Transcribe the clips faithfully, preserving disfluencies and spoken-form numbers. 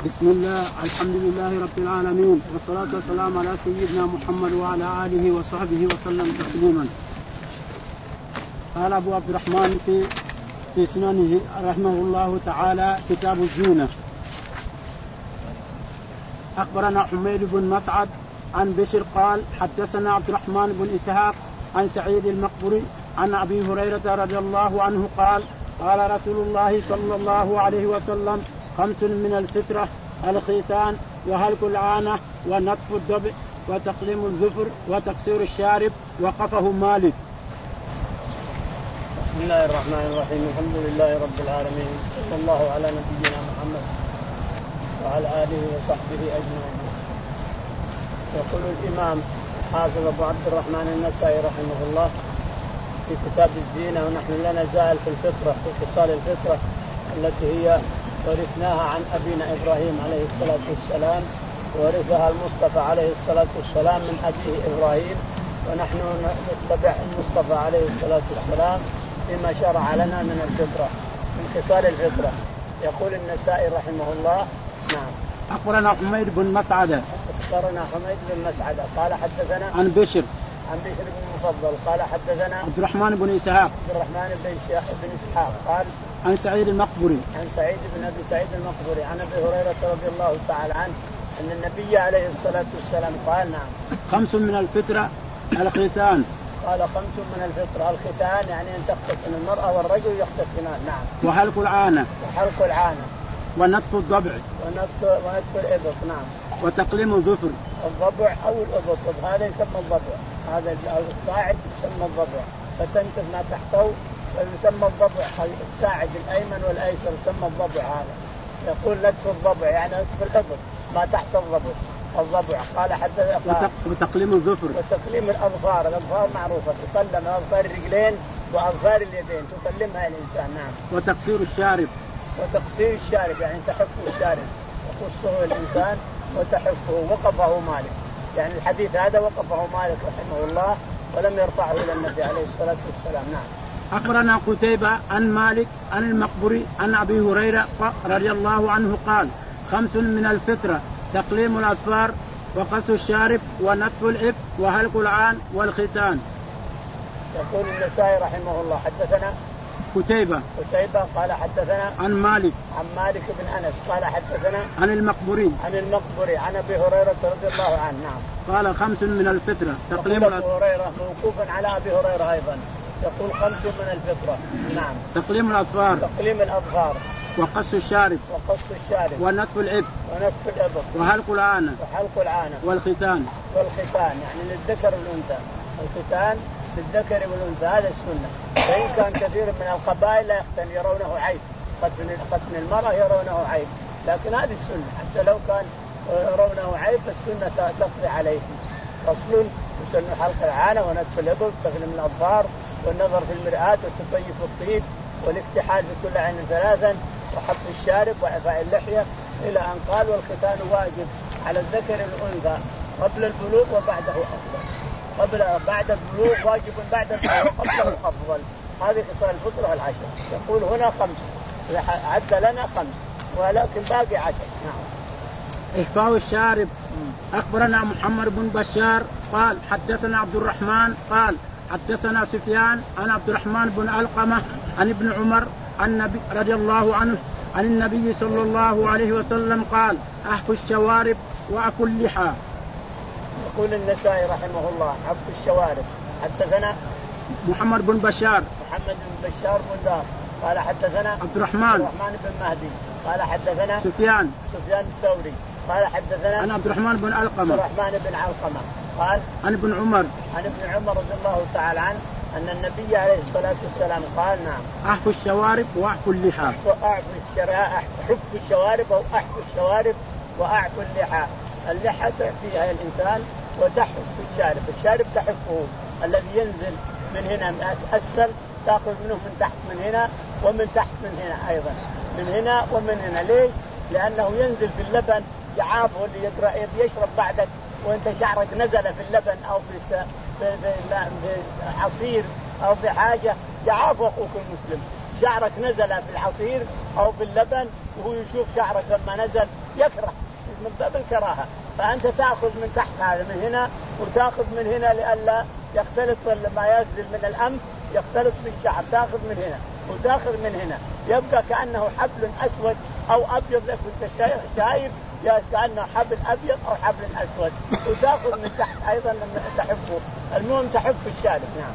بسم الله الحمد لله رب العالمين والصلاة والسلام على سيدنا محمد وعلى آله وصحبه وسلم تسليما. قال أبو عبد الرحمن في في سننه رحمه الله تعالى كتاب الزينة. أخبرنا حميد بن مسعد عن بشر قال حدثنا عبد الرحمن بن إسحاق عن سعيد المقبري عن أبي هريرة رضي الله عنه قال قال رسول الله صلى الله عليه وسلم خمس من الفطرة: الختان وهلك العانة ونطف الضبع وتقليم الظفر وتقصير الشارب. وقفه مالك. بسم الله الرحمن الرحيم. الحمد لله رب العالمين، صلى الله على نبينا محمد وعلى آله وصحبه أجمعين. يقول الإمام حافظ أبو عبد الرحمن النسائي رحمه الله في كتاب الزينة: ونحن لا نزال في الفطرة، في خصال الفطرة التي هي ورثناها عن أبينا إبراهيم عليه الصلاة والسلام، ورثها المصطفى عليه الصلاة والسلام من أبيه إبراهيم، ونحن نتبع المصطفى عليه الصلاة والسلام فيما شرع لنا من الفطرة، من خصال الفطرة. يقول النسائي رحمه الله: نعم. أخبرنا حميد بن مسعدة أخبرنا حميد بن مسعدة قال حدثنا عن بشر عن بشر بن المفضل قال حدثنا عبد الرحمن بن إسحاق عبد الرحمن بن إسحاق قال عن سعيد المقبري عن سعيد بن أبي سعيد المقبري عن أبي هريرة رضي الله تعالى عنه أن النبي عليه الصلاة والسلام قال: نعم. خمس من الفطرة: الختان. قال خمس من الفطرة: الختان يعني أن تختتن المرأة والرجل يختتنان. نعم. وحلق العانة. وحلق العانة. ونطف الضبع. ونطف ونطف الإبط. نعم. وتقليم الظفر. الضبع أو الإبط، هذا يسمى الضبع، هذا الصاعد يسمى الضبع، فتنتف ما تحته يسمى الضبع. الساعد الأيمن والأيسر يسمى الضبع. هذا يقول نطف الضبع يعني نطف الإبط ما تحت الضبع. الضبع قال حتى وتقليم الظفر. وتقليم الأظفار. الأظفار معروفة، تقلم أظفار الرجلين وأظفار اليدين تقلمها الإنسان. نعم. وتقصير الشارب. وتقصير الشارب يعني تحف الشارب، يقصه الإنسان وتحفه. وقفه مالك، يعني الحديث هذا وقفه مالك رحمه الله ولم يرفعه إلى النبي عليه الصلاة والسلام. نعم. أخبرنا قتيبة عن مالك عن المقبري عن أبي هريرة رضي الله عنه قال: خمس من الفطرة: تقليم الأظفار وقص الشارب ونطف الإبط وهلك العان والختان. يقول النسائي رحمه الله: حدثنا قتيبة قتيبة قال حدثنا عن مالك عن مالك بن أنس قال حدثنا عن المقبري عن المقبري عن أبي هريرة رضي الله عنه. نعم. قال: خمس من الفطرة: تقليم أبي هريرة موقوفا على أبي هريرة أيضا، يقول: خمس من الفطرة. نعم. تقليم الأظفار. تقليم الأظفار. وقص الشارب. وقص الشارب. ونطف الإبط. ونطف الإبط. وحلق العانة. وحلق العانة. والختان. والختان يعني للذكر والأنثى. الختان للذكر والأنثى، هذا السنة. فإن كان كثير من القبائل لا يختن يرونه عيب، ختن ختن المرأة يرونه عيب، لكن هذه السنة حتى لو كان يرونه عيب فالسنة تقضي عليه. فصل: يسن حلق العانة ونطف الإبط وتقليم الأظفار والنظر في المرآة والتطيب الطيب والاكتحال بكل عين ثلاثا وحط الشارب وإعفاء اللحية، إلى أن قال: والختان واجب على الذكر والأنثى قبل البلوغ وبعده أفضل. قبل بعد البلوغ واجب، بعد البلوغ قبله أفضل. هذه خصال الفطرة العشر. يقول هنا خمس، عد لنا خمس ولكن باقي عشر. نعم. إحفاء الشارب. أخبرنا محمد بن بشار قال حدثنا عبد الرحمن قال حدثنا سفيان عن عبد الرحمن بن علقمة عن ابن عمر عن النبي رضي الله عنه عن النبي صلى الله عليه وسلم قال: أحفوا الشوارب وأكل اللحى. يقول النسائي رحمه الله: عفو الشوارب. حدثنا محمد بن بشار محمد بن بشار بن دار قال حدثنا عبد الرحمن عبد الرحمن بن مهدي قال حدثنا سفيان سفيان الثوري قال حدثنا عن عبد الرحمن بن علقمة عبد الرحمن بن علقمة قال عن ابن عمر عن ابن عمر رضي الله تعالى عنه أن النبي عليه الصلاة والسلام قال: نعم. أحفوا الشوارب وأحفوا اللحى. أحفوا أحفوا الشوارب أو أحفوا الشوارب وأحفوا اللحى. اللحى فيها الإنسان وتحف الشارب. الشارب تحفه الذي ينزل من هنا من أسفل، تأخذ منه من تحت من هنا ومن تحت من هنا أيضا، من هنا ومن هنا. ليش؟ لأنه ينزل في اللبن يعافه اللي يقرأ يشرب بعدك وأنت شعرك نزل في اللبن أو في في عصير أو في حاجة، يعافه أخوك المسلم. شعرك نزل في العصير أو في اللبن وهو يشوف شعرك لما نزل يكره من باب الكراهة. فأنت تأخذ من تحت هذا من هنا وتأخذ من هنا لئلا يختلط ما ينزل من الأنف يختلط بالشعر، تأخذ من هنا وتأخذ من هنا يبقى كأنه حبل أسود أو أبيض لك شايف كأنه حبل أبيض أو حبل أسود، وتأخذ من تحت أيضا لما تحفه. المهم تحف الشارب. نعم.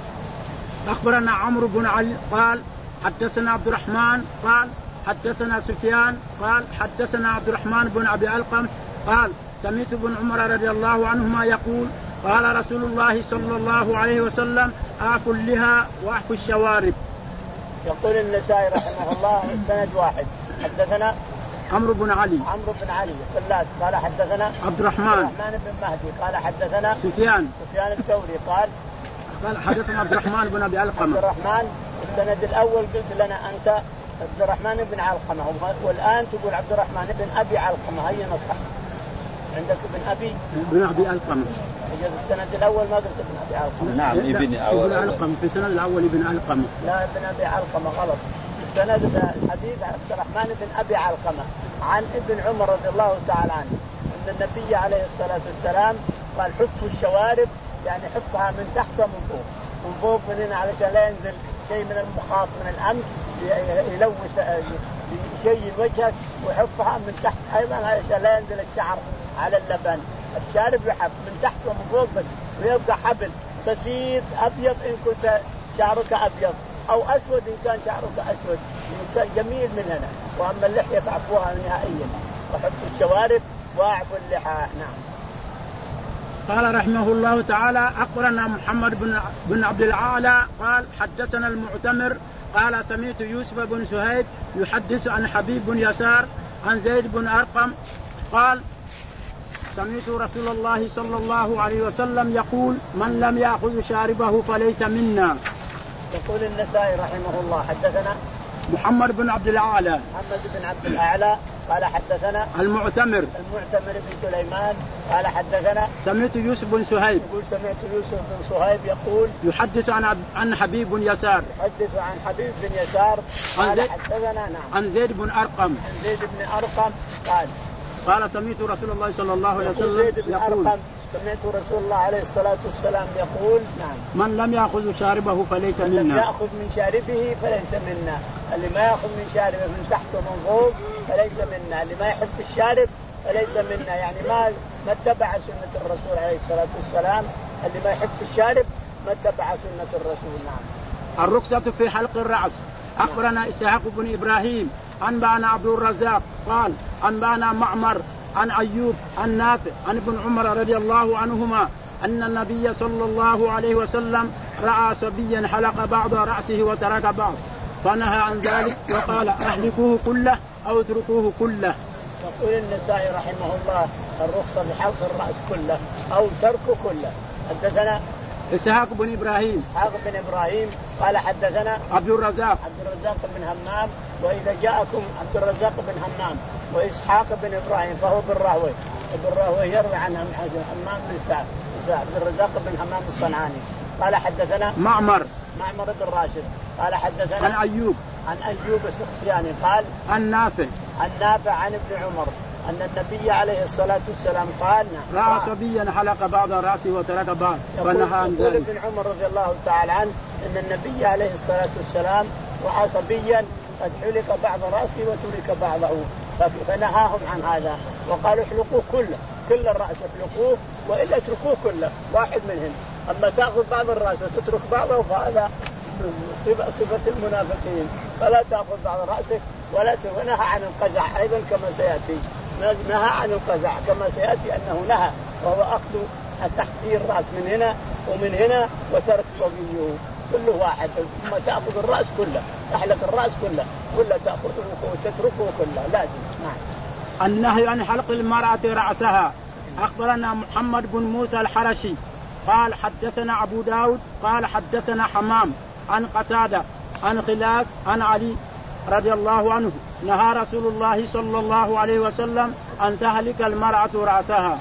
أخبرنا عمرو بن علي قال حدثنا عبد الرحمن قال حدثنا سفيان قال حدثنا عبد الرحمن بن أبي علقم قال سمعت ابن عمر رضي الله عنهما يقول قال رسول الله صلى الله عليه وسلم أعفوا اللحى وأعفوا الشوارب. يقول النسائي رحمه الله سند واحد حدثنا عمرو بن علي عمرو بن علي الثلاث قال حدثنا عبد الرحمن الرحمن بن مهدي قال حدثنا سفيان سفيان الثوري قال قال حدثنا عبد الرحمن بن أبي علقمة. عبد الرحمن السند الأول قلت لنا أنت عبد الرحمن بن علقمة، والآن تقول عبد الرحمن بن أبي علقمة. هي نصح عندك ابن أبي بن أبي علقمة. السند الأول ما قلت ابن أبي علقمة. نعم ابن ابن علقمة في السند الأول ابن علقمة. لا ابن أبي علقمة غلط. السند الحديث عبد الرحمن بن أبي علقمة عن ابن عمر رضي الله تعالى عنه أن النبي عليه الصلاة والسلام قال حفوا الشوارب، يعني حفها من تحت ومن فوق، من فوق من هنا علشان لا ينزل شيء من المخاط من الأنف يلوث شيء وجهك، وحفها من تحت أيضا علشان لا ينزل الشعر على اللبن. الشارب يحف من تحت ومن فوق بس، ويبقى حبل بسيط أبيض إن كنت شعرك أبيض أو أسود إن كان شعرك أسود، جميل من هنا. وأما اللحية فعفوها نهائيا، وحفوا الشوارب وأعفوا اللحى. نعم. قال رحمه الله تعالى أخبرنا محمد بن بن عبد الأعلى قال حدثنا المعتمر قال سمعت يوسف بن سهيب يحدث عن حبيب بن يسار عن زيد بن أرقم قال سمعت رسول الله صلى الله عليه وسلم يقول من لم يأخذ شاربه فليس منا. يقول النسائي رحمه الله حدثنا محمد بن عبد الأعلى محمد بن عبد الأعلى قال حدثنا المعتمر المعتمر بن سليمان قال حدثنا سمعت يوسف بن سهيب يقول سمعت يوسف بن سهيب يقول يحدث عن عن حبيب بن يسار يحدث عن حبيب بن يسار قال حدثنا نعم عن زيد بن أرقم عن زيد بن أرقم قال قال سمعت رسول الله صلى الله عليه وسلم زيد بن يقول أرقم سمعت رسول الله عليه الصلاة والسلام يقول نعم من لم يأخذ شاربه فليس منا. من لم يأخذ من شاربه فليس منا. اللي ما يأخذ من شاربه من تحت ومن فوق فليس منا. اللي ما يحب الشارب فليس منا، يعني ما ما اتبع سنة الرسول عليه الصلاة والسلام. اللي ما يحب الشارب ما اتبع سنة الرسول. نعم. الرخصة في حلق الرأس. أخبرنا إسحاق بن إبراهيم أنبأنا عبد الرزاق قال أنبأنا معمر عن أيوب عن نافع عن ابن عمر رضي الله عنهما أن النبي صلى الله عليه وسلم رأى صبيا حلق بعض رأسه وترك بعض فنهى عن ذلك وقال أحلقوه كله أو اتركوه كله. يقول النسائي رحمه الله الرخصة بحلق الرأس كله أو تركه كله. حدثنا إسحاق بن إبراهيم إسحاق بن إبراهيم قال حدثنا عبد الرزاق عبد الرزاق بن همام. وإذا جاءكم عبد الرزاق بن همام وإسحاق بن إبراهيم فهو بن راهويه. ابن راهويه يروي عنه همام بن سعد عبد الرزاق بن همام الصنعاني قال حدثنا معمر معمر بن راشد قال حدثنا عن أيوب عن أيوب السختياني قال عن نافع عن نافع عن ابن عمر أن النبي عليه الصلاة والسلام قال رأى صبيا حلق بعض رأسه وترك بعض فنهى عن ذلك. يقول ابن عمر رضي الله تعالى عنه أن النبي عليه الصلاة والسلام رأى صبيا قد حلق بعض رأسه وترك بعضه فنهاهم عن هذا وقالوا احلقوه كله، كل الرأس احلقوه وإلا اتركوه كله واحد منهم. أما تأخذ بعض الرأس وتترك بعضه فهذا صفة المنافقين. فلا تأخذ بعض رأسك ولا تنهى عن القزع أيضا كما سيأتي. نهى عن القزع كما سيأتي أنه نهى وهو أخذ تحقير الرأس من هنا ومن هنا وترك وجهه كله واحد. ثم تأخذ الرأس كله تحلق الرأس كله ولا تأخذه وتتركه كله لازم. نعم. النهي عن حلق المرأة رأسها. أخبرنا محمد بن موسى الحرشي قال حدثنا أبو داود قال حدثنا حمام عن قتادة عن خلاس عن علي رضي الله عنه نهى رسول الله صلى الله عليه وسلم أن تهلك المرأة رأسها.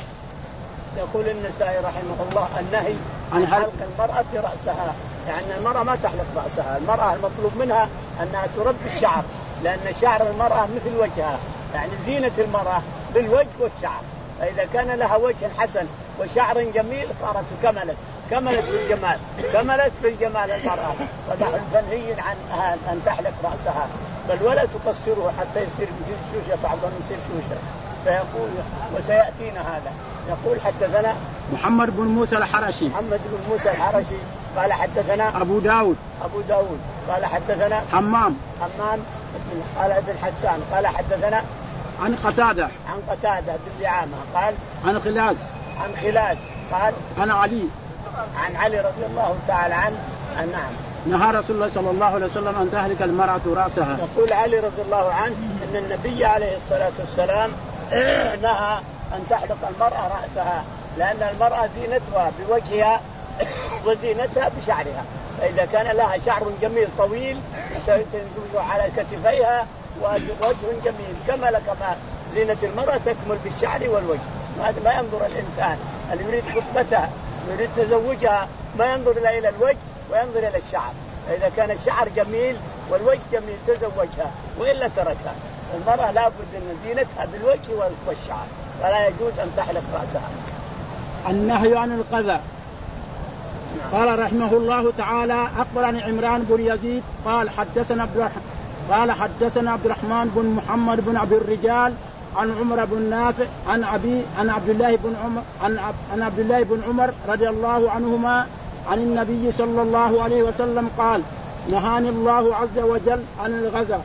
يقول النسائي رحمه الله النهي عن حلق المرأة رأسها، يعني المرأة ما تحلق رأسها. المرأة المطلوب منها أنها تربي الشعر، لأن شعر المرأة مثل وجهها يعني زينة المرأة بالوجه والشعر، فإذا كان لها وجه حسن وشعر جميل صارت كملت كملت في الجمال كملت في الجمال المرأة. ونحن منهي عن أن تحلق رأسها بل ولا تقصره حتى يصير شوشة، بعضهم يصير شوشة. فيقول وسيأتينا هذا. يقول حدثنا محمد بن موسى الحرشي محمد بن موسى الحرشي قال حدثنا أبو داود أبو داود قال حدثنا حمام حمام قال ابن حسان قال حدثنا عن قتادة عن قتادة بن دعامة قال عن خلاس عن خلاس قال عن علي عن علي رضي الله تعالى عنه. نعم نهى رسول الله صلى الله عليه وسلم أن تهلك المرأة رأسها. يقول علي رضي الله عنه أن النبي عليه الصلاة والسلام نهى أن تحلق المرأة رأسها، لأن المرأة زينتها بوجهها وزينتها بشعرها، فإذا كان لها شعر جميل طويل تنزل على كتفيها ووجه جميل كمل كما زينة المرأة تكمل بالشعر والوجه. هذا ما ينظر الإنسان اللي يريد خطبتها يريد تزوجها ما ينظر إلا إلى الوجه وينظر إلى الشعر، فإذا كان الشعر جميل والوجه جميل تزوجها، وإلا تركها. المرأة لا بد من زينتها بالوجه والشعر، فلا يجوز أن تحلق رأسها. النهي عن القذى. قال رحمه الله تعالى أخبرني عمران بن يزيد قال حدثنا عبد قال حدثنا عبد الرحمن بن محمد بن عبد الرجال عن عمر بن نافع عن أبي عن عبد الله بن عمر عن, عن عبد الله بن عمر رضي الله عنهما عن النبي صلى الله عليه وسلم قال نهاني الله عز وجل عن الغزى.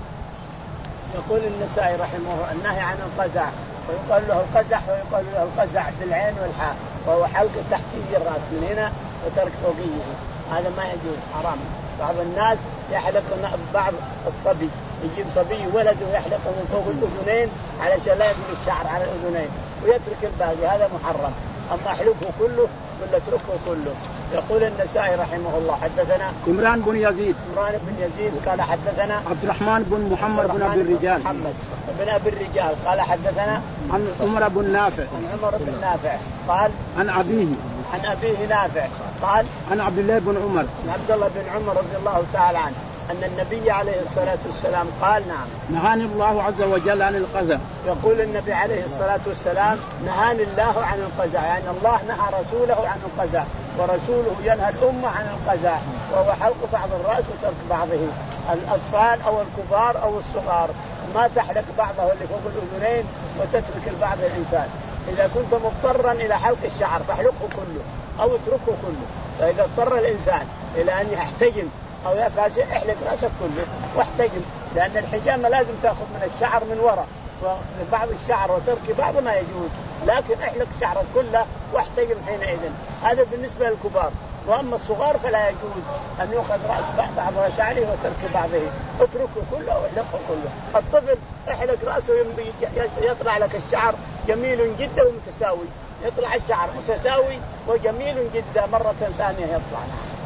يقول النسائي رحمه الله النهي عن القزع، ويقال له القزح ويقال له القزع بالعين والحاء، وهو حلق تحتي الراس من هنا وترك فوقيه، هذا ما يجوز حرام. بعض الناس يحلق بعض الصبي يجيب صبي ولده ويحلقه من فوق الأذنين علشان لا يبني الشعر على الأذنين ويترك الباقي، هذا محرم. أما أحلقه كله ولا اتركه كله. يقول النسائي رحمه الله حدثنا عمران بن يزيد عمران بن يزيد قال حدثنا عبد الرحمن بن محمد بن أبي الرجال محمد بن أبي الرجال قال حدثنا عن عمر بن نافع عن عمر بن نافع قال عن أبيه عن أبيه نافع قال عن عبد الله بن عمر عن عبد الله بن عمر رضي الله تعالى عنه أن النبي عليه الصلاة والسلام قال نعم نهاني الله عز وجل عن القذى. يقول النبي عليه الصلاة والسلام نهاني الله عن القذى، يعني الله نهى رسوله عن القذى، ورسوله ينهى الأمة عن القذى، وهو حلق بعض الرأس وترك بعضه. الأطفال أو الكبار أو الصغار ما تحلق بعضه اللي فوق الأذنين وتترك البعض الإنسان. إذا كنت مضطرا إلى حلق الشعر فاحلقه كله أو اتركه كله، فإذا اضطر الإنسان إلى أن يحتجم أو يفعل شيء احلق رأسك كله واحتجم، لأن الحجامة لازم تأخذ من الشعر من وراء، وبعض الشعر وترك بعض ما يجوز، لكن احلق شعرك كله واحتجم حينئذ. هذا بالنسبة للكبار. وأما الصغار فلا يجوز أن يؤخذ رأس بعض شعره وترك بعضه، اتركه كله واحلقه كله. الطفل احلق رأسه يطلع لك الشعر جميل جدا ومتساوي، يطلع الشعر متساوي وجميل جدا مرة ثانية يطلع.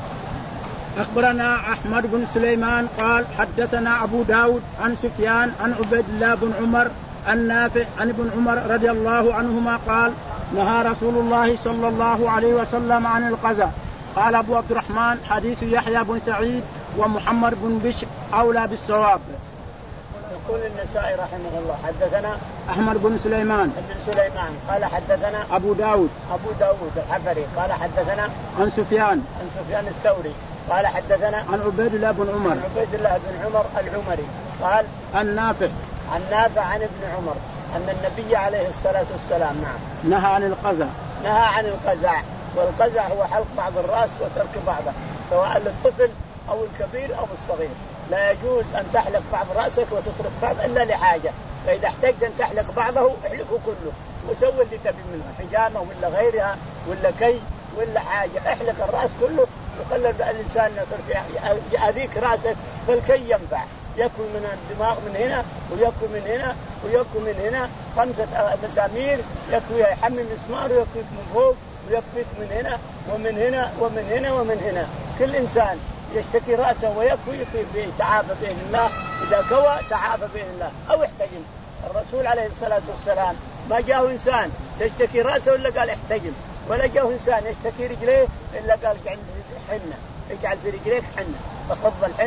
أخبرنا أحمد بن سليمان قال حدثنا أبو داود عن سفيان عن عبيد الله بن عمر النافع عن ابن عمر رضي الله عنهما قال نهى رسول الله صلى الله عليه وسلم عن القذى. قال أبو عبد الرحمن حديث يحيى بن سعيد ومحمد بن بشر أولى بالصواب. يقول النسائي رحمه الله حدثنا أحمد بن سليمان بن سليمان قال حدثنا أبو داود أبو داود الحفري قال حدثنا عن سفيان عن سفيان الثوري قال حدثنا عن عبيد الله بن عمر عن عبيد الله بن عمر العمري قال النافع عن نافع عن ابن عمر أن النبي عليه الصلاة والسلام نعم نهى عن القذى نهى عن القزع. والقزع هو حلق بعض الرأس وترك بعضه، سواء للطفل أو الكبير أو الصغير. لا يجوز أن تحلق بعض رأسك وتترك بعض إلا لحاجة، فإذا احتجت أن تحلق بعضه احلقه كله وسوي اللي تبي منه، حجامة ولا غيرها ولا كي ولا حاجة، احلق الرأس كله وخلي الإنسان يأذيك رأسك فالكي ينفع، يكوي من الدماغ من هنا ويكوي من هنا ويكوي من هنا خمسة مسامير يكويها، يحمل مسمار ويكويك من فوق ويكفيك من هنا ومن هنا ومن هنا ومن هنا. كل إنسان يشتكي رأسه ويكوي يكوي تعافى بإذن الله، إذا كوى تعافى بإذن الله أو احتجم. الرسول عليه الصلاة والسلام ما جاءه إنسان يشتكي رأسه إلا قال احتجم، ولا جاءه إنسان يشتكي رجليه إلا قال اجعل حنة، اجعل في رجليك حنة، فخض الحنة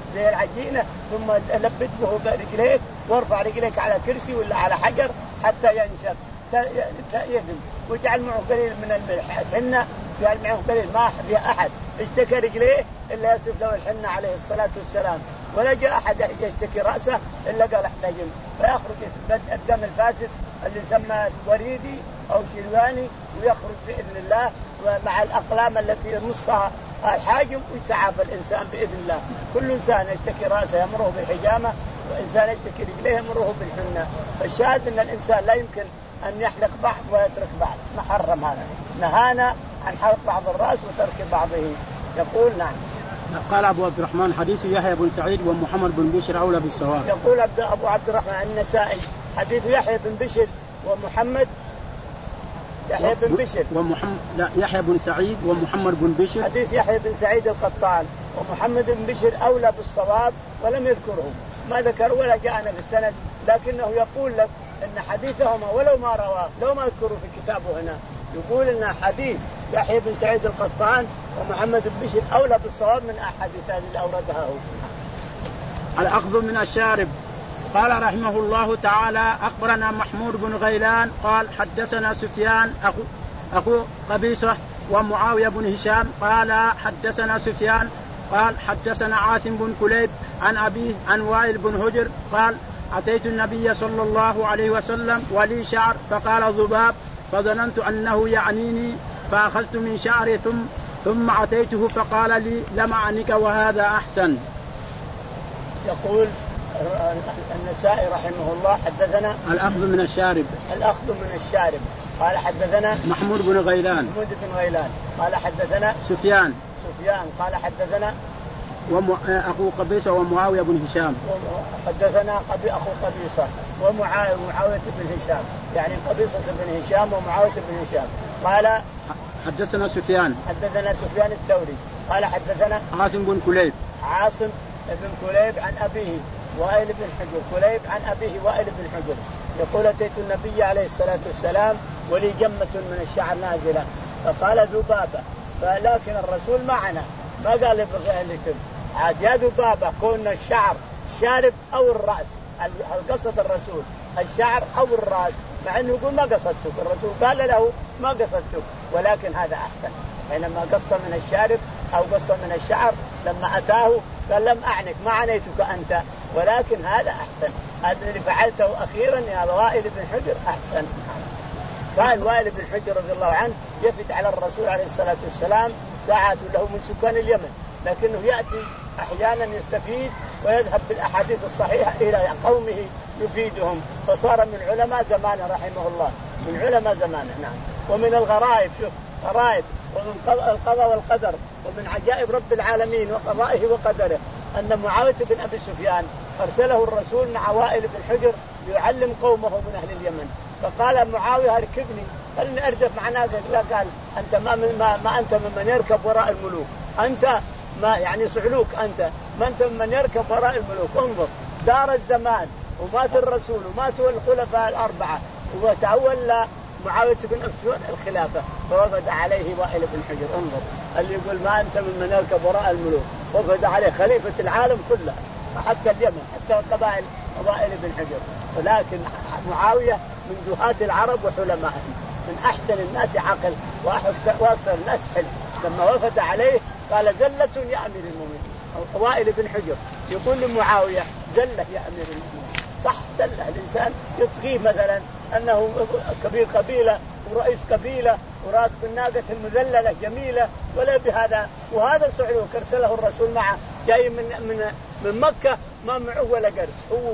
زي العجينة، ثم لبت به برجليك وارفع رجليك على كرسي ولا على حجر حتى ينشف يذم، واجعل معه قليل من الملح الحنة، اجعل معه قليل ما فيها أحد اشتكى رجليه إلا يصف له الحنة عليه الصلاة والسلام، ولا جاء أحد يشتكي رأسه إلا قال احتجم، فيخرج الدم الفاسد اللي يسمى وريدي أو شلواني، ويخرج بإذن الله مع الأقلام التي يمصها الحاجم، ويتعافى الإنسان بإذن الله. كل إنسان يشتكي رأسه يمره بالحجامة، وإنسان يشتكي رجليه يمره بالحنة. فالشاهد أن الإنسان لا يمكن أن يحلق بعض ويترك بعض، محرم هذا، نهانا عن حلق بعض الرأس وترك بعضه. يقول نعم. قال أبو عبد الرحمن حديث يحيى بن سعيد ومحمد بن بشر أولى بالصواب. يقول أبو عبد الرحمن النسائي حديث يحيى بن بشر ومحمد يحيى بن بشر ومحمد لا يحيى بن سعيد ومحمد بن بشر، حديث يحيى بن سعيد القطان ومحمد بن بشر أولى بالصواب، ولم يذكره، ما ذكر ولا جاءنا في السند، لكنه يقول لك أن حديثهما ولو ما رواه لو ما يذكره في كتابه هنا، يقول أن حديث يحيى بن سعيد القطان ومحمد بن بشر أولى بالصواب من أحاديث اللي أوردها هو. الأخذ من الشارب. قال رحمه الله تعالى أخبرنا محمود بن غيلان قال حدثنا سفيان أخو, أخو قبيصة ومعاوية بن هشام قال حدثنا سفيان قال حدثنا عاصم بن كليب عن أبيه عن وائل بن هجر قال أتيت النبي صلى الله عليه وسلم ولي شعر فقال ذباب فظننت أنه يعنيني فأخذت من شعري ثم, ثم أتيته فقال لي لم أعنك وهذا أحسن. يقول النسائي رحمه الله حدثنا الأخذ من الشارب الأخذ من الشارب قال حدثنا محمود بن غيلان محمود بن غيلان قال حدثنا سفيان سفيان قال حدثنا وم... أخو قبيصة ومعاوية بن هشام حدثنا أخو قبيصة ومعاوية بن هشام، يعني قبيصة بن هشام ومعاوية بن هشام. قال حدثنا سفيان حدثنا سفيان الثوري قال حدثنا عاصم بن كليب عاصم بن كليب عن أبيه وائل بن حجر كليب عن أبيه وائل بن حجر يقول أتيت النبي عليه الصلاة والسلام ولي جمة من الشعر نازلة فقال ذبابة، فلكن الرسول معنا ما قال لكم عاد يا ذبابة كون الشعر شارب أو الرأس، قصد الرسول الشعر أو الرأس، مع أنه يقول ما قصدتك، الرسول قال له ما قصدتك ولكن هذا أحسن، حينما قص من الشارب أو قص من الشعر لما أتاه قال لم أعنك ما عنيتك أنت ولكن هذا أحسن، هذا اللي فعلته أخيرا يا وائل بن حجر أحسن. كان وائل بن حجر رضي الله عنه يفد على الرسول عليه الصلاة والسلام ساعات له من سكان اليمن، لكنه يأتي أحيانا يستفيد ويذهب بالأحاديث الصحيحة إلى قومه يفيدهم، فصار من علماء زمانه رحمه الله، من علماء زمانه. نعم. ومن الغرائب شوف غرائب ومن القضاء والقدر ومن عجائب رب العالمين وقضائه وقدره أن معاوية بن أبي سفيان أرسله الرسول مع وائل بن حجر ليعلم قومه من أهل اليمن، فقال معاوية اركبني خلني أردف مع ناقة، لا قال أنت ما, ما, ما أنت ممن يركب وراء الملوك، أنت ما يعني صعلوك، أنت ما أنت ممن يركب وراء الملوك. انظر دار الزمان ومات الرسول وماتوا الخلفاء الأربعة وتولى معاوية بن أبي سفيان الخلافة فوفد عليه وائل بن حجر. انظر اللي يقول ما أنت ممن يركب وراء الملوك وفد عليه خليفة العالم كله حتى اليمن حتى القبائل وائل بن حجر، ولكن معاوية من دهاة العرب وحلمائهم من أحسن الناس عقل وأكثر الناس حلم. لما وفد عليه قال زلة يا أمير المؤمنين، وائل بن حجر يقول لمعاوية زلة يا أمير المؤمنين. صح زلة الإنسان يطغيه مثلا أنه كبير قبيلة ورئيس قبيلة وراتب الناقة المذللة جميلة ولا بهذا، وهذا صعلوك أرسله الرسول معه جاي من من من مكة ما معه ولا قرش، هو